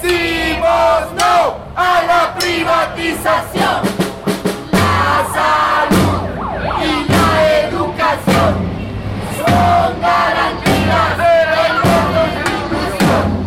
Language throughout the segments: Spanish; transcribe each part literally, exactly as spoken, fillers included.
Decimos no a la privatización, la salud y la educación son garantías de la Constitución.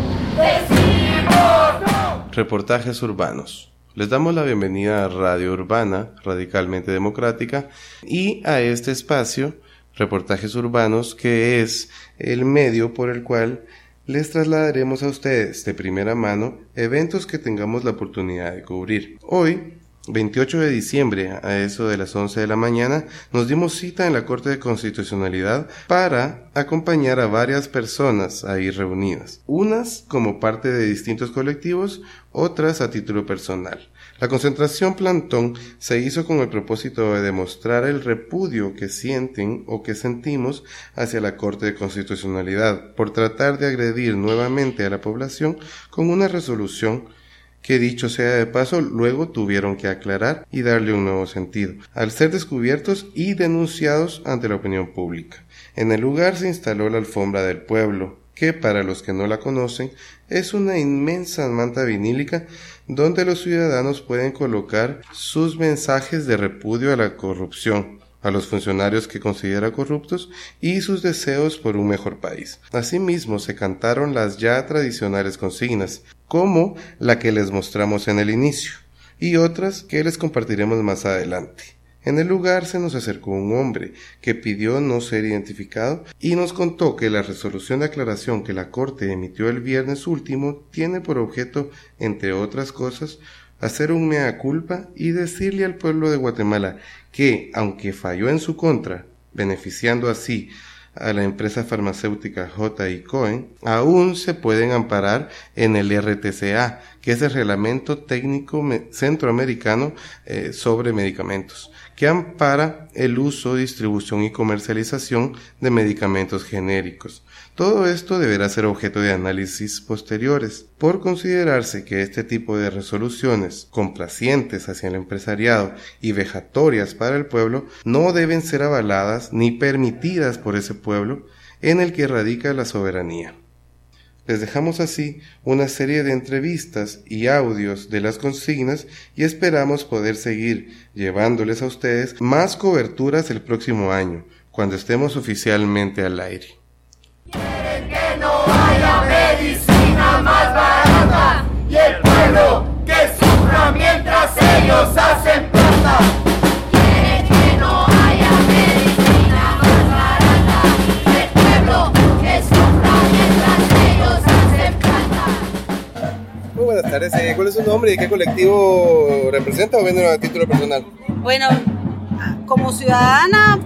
Decimos no. Reportajes urbanos. Les damos la bienvenida a Radio Urbana, radicalmente democrática, y a este espacio, Reportajes Urbanos, que es el medio por el cual les trasladaremos a ustedes de primera mano eventos que tengamos la oportunidad de cubrir. Hoy, veintiocho de diciembre, a eso de las once de la mañana, nos dimos cita en la Corte de Constitucionalidad para acompañar a varias personas ahí reunidas, unas como parte de distintos colectivos, otras a título personal. La concentración plantón se hizo con el propósito de demostrar el repudio que sienten o que sentimos hacia la Corte de Constitucionalidad por tratar de agredir nuevamente a la población con una resolución que, dicho sea de paso, luego tuvieron que aclarar y darle un nuevo sentido, al ser descubiertos y denunciados ante la opinión pública. En el lugar se instaló la Alfombra del Pueblo, que para los que no la conocen es una inmensa manta vinílica donde los ciudadanos pueden colocar sus mensajes de repudio a la corrupción, a los funcionarios que considera corruptos y sus deseos por un mejor país. Asimismo, se cantaron las ya tradicionales consignas, como la que les mostramos en el inicio, y otras que les compartiremos más adelante. En el lugar se nos acercó un hombre que pidió no ser identificado y nos contó que la resolución de aclaración que la Corte emitió el viernes último tiene por objeto, entre otras cosas, hacer un mea culpa y decirle al pueblo de Guatemala que, aunque falló en su contra, beneficiando así a la empresa farmacéutica J I Cohen, aún se pueden amparar en el R T C A, que es el Reglamento Técnico Centroamericano eh, sobre Medicamentos, que ampara el uso, distribución y comercialización de medicamentos genéricos. Todo esto deberá ser objeto de análisis posteriores, por considerarse que este tipo de resoluciones, complacientes hacia el empresariado y vejatorias para el pueblo, no deben ser avaladas ni permitidas por ese pueblo en el que radica la soberanía. Les dejamos así una serie de entrevistas y audios de las consignas y esperamos poder seguir llevándoles a ustedes más coberturas el próximo año, cuando estemos oficialmente al aire. Quieren que no haya medicina más barata y el pueblo que sufra mientras ellos hacen plata. Quieren que no haya medicina más barata y el pueblo que sufra mientras ellos hacen plata. Muy buenas tardes, ¿cuál es su nombre y qué colectivo representa o viene a título personal? Bueno, como ciudadana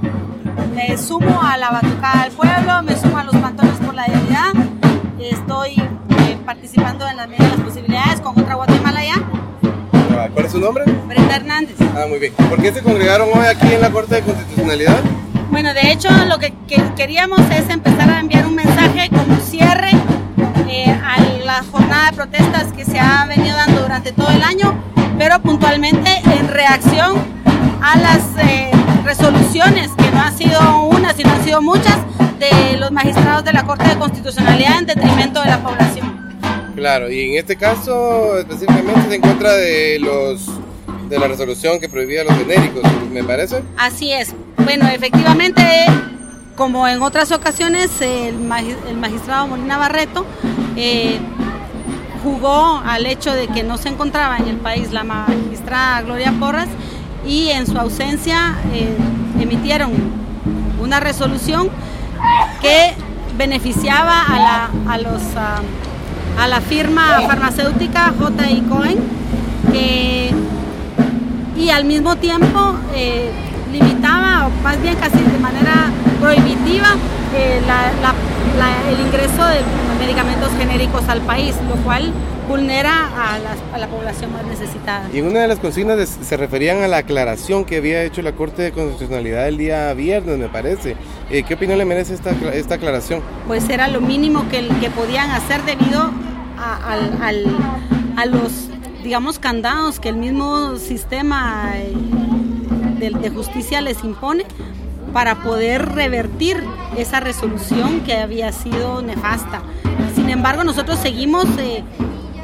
me sumo a la batucada del pueblo, me sumo a los plantones por la dignidad, estoy eh, participando en la medida de las posibilidades con otra Guatemala ya. ¿Cuál es su nombre? Brenda Hernández. Ah, muy bien. ¿Por qué se congregaron hoy aquí en la Corte de Constitucionalidad? Bueno, de hecho lo que, que queríamos es empezar a enviar un mensaje como cierre eh, a la jornada de protestas que se ha venido dando durante todo el año, pero puntualmente en reacción a las eh, resoluciones, que no han sido una, sino han sido muchas, de los magistrados de la Corte de Constitucionalidad en detrimento de la población. Claro, y en este caso específicamente se encuentra de los de la resolución que prohibía los genéricos, ¿me parece? Así es. Bueno, efectivamente, como en otras ocasiones, el, magi- el magistrado Molina Barreto eh, jugó al hecho de que no se encontraba en el país la magistrada Gloria Porras, y en su ausencia eh, emitieron una resolución que beneficiaba a la, a los, a, a la firma farmacéutica J I Cohen eh, y al mismo tiempo eh, limitaba, o más bien casi de manera prohibitiva, eh, la, la, la, el ingreso de medicamentos genéricos al país, lo cual vulnera a la, a la población más necesitada. Y en una de las consignas de, se referían a la aclaración que había hecho la Corte de Constitucionalidad el día viernes, me parece. Eh, ¿Qué opinión le merece esta, esta aclaración? Pues era lo mínimo que, que podían hacer debido a, al, al, a los, digamos, candados que el mismo sistema de, de justicia les impone para poder revertir esa resolución que había sido nefasta. Sin embargo, nosotros seguimos... Eh,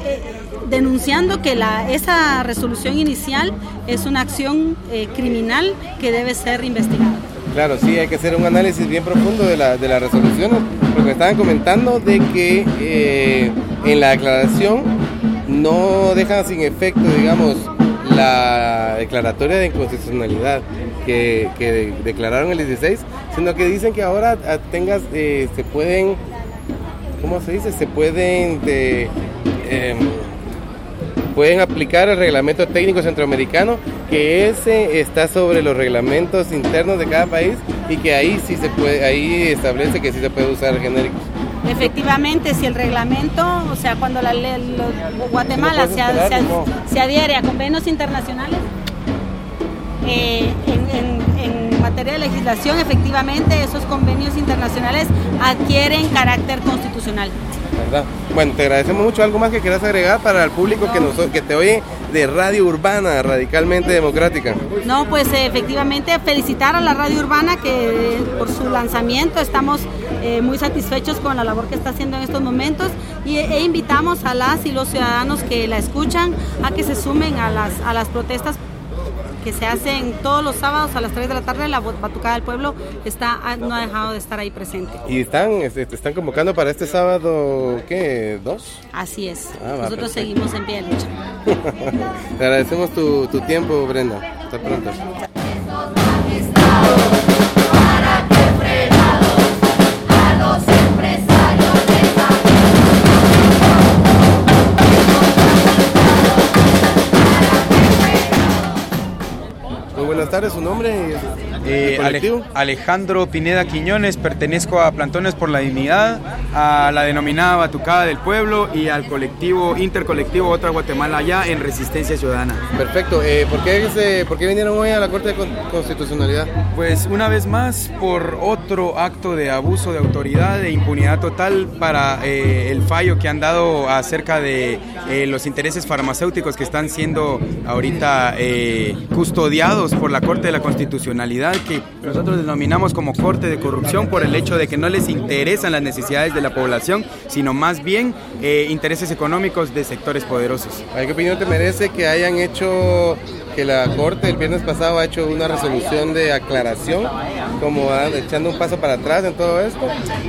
eh, denunciando que la, esa resolución inicial es una acción eh, criminal que debe ser investigada. Claro, sí, hay que hacer un análisis bien profundo de la, de la resolución, porque me estaban comentando de que eh, en la declaración no dejan sin efecto, digamos, la declaratoria de inconstitucionalidad que, que de, declararon el dieciséis, sino que dicen que ahora tengas, eh, se pueden, ¿cómo se dice? Se pueden, de, eh, pueden aplicar el reglamento técnico centroamericano, que ese está sobre los reglamentos internos de cada país y que ahí sí se puede, ahí establece que sí se puede usar genéricos. Efectivamente, si el reglamento, o sea, cuando la ley, lo, Guatemala se, esperar, se, no. se adhiere a convenios internacionales, eh, en, en, en materia de legislación, efectivamente, esos convenios internacionales adquieren carácter constitucional. ¿Verdad? Bueno, te agradecemos mucho. ¿Algo más que quieras agregar para el público no. que, nos, que te oye de Radio Urbana, radicalmente democrática? No, pues eh, efectivamente felicitar a la Radio Urbana que eh, por su lanzamiento estamos eh, muy satisfechos con la labor que está haciendo en estos momentos y, e invitamos a las y los ciudadanos que la escuchan a que se sumen a las, a las protestas que se hacen todos los sábados a las tres de la tarde. La Batucada del Pueblo está, no ha dejado de estar ahí presente. ¿Y están, este, te están convocando para este sábado, qué, dos? Así es, ah, va, nosotros seguimos en pie de lucha. Te agradecemos tu, tu tiempo, Brenda. Hasta pronto. Buenas tardes, ¿su nombre? Eh, Ale- Alejandro Pineda Quiñones, pertenezco a Plantones por la Dignidad, a la denominada Batucada del Pueblo y al colectivo intercolectivo Otra Guatemala Allá en Resistencia Ciudadana. Perfecto, eh, ¿por, qué se, ¿por qué vinieron hoy a la Corte de Constitucionalidad? Pues una vez más por otro acto de abuso de autoridad, de impunidad total para eh, el fallo que han dado acerca de eh, los intereses farmacéuticos que están siendo ahorita eh, custodiados por la Corte de la Constitucionalidad, que nosotros denominamos como Corte de Corrupción por el hecho de que no les interesan las necesidades de la población, sino más bien eh, intereses económicos de sectores poderosos. ¿Qué opinión te merece que hayan hecho, que la Corte el viernes pasado ha hecho una resolución de aclaración, como echando un paso para atrás en todo esto?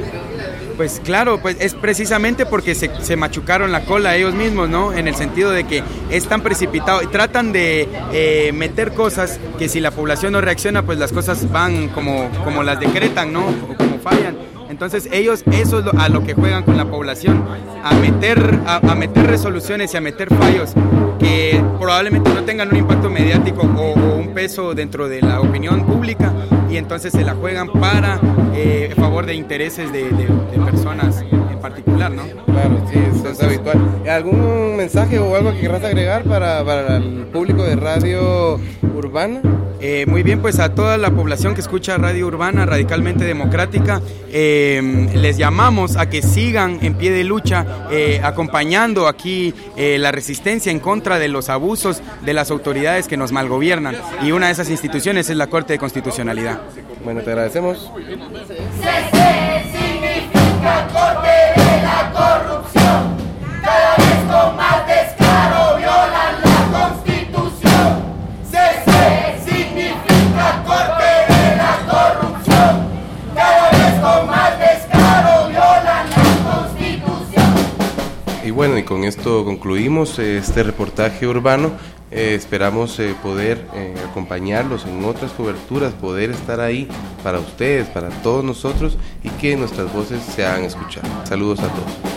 Pues claro, pues es precisamente porque se, se machucaron la cola ellos mismos, ¿no? En el sentido de que es tan precipitado y tratan de eh, meter cosas que si la población no reacciona, pues las cosas van como, como las decretan, ¿no? O como fallan. Entonces ellos, eso es lo, a lo que juegan con la población, a meter, a, a meter resoluciones y a meter fallos que probablemente no tengan un impacto mediático o, o un peso dentro de la opinión pública, y entonces se la juegan para eh, a favor de intereses de, de, de personas en particular, ¿no? Claro, sí, eso es habitual. ¿Algún mensaje o algo que querrás agregar para, para el público de Radio Urbana? Eh, muy bien, pues a toda la población que escucha Radio Urbana, radicalmente democrática, eh, les llamamos a que sigan en pie de lucha, eh, acompañando aquí eh, la resistencia en contra de los abusos de las autoridades que nos malgobiernan, y una de esas instituciones es la Corte de Constitucionalidad. Bueno, te agradecemos. C C significa Corte de la Corrupción, cada vez con más descaro violan la Constitución. C C significa Corte de la Corrupción, cada vez con más descaro violan la Constitución. Y bueno, y con esto concluimos este reportaje urbano. Eh, esperamos eh, poder eh, acompañarlos en otras coberturas, poder estar ahí para ustedes, para todos nosotros, y que nuestras voces se hagan escuchar. Saludos a todos.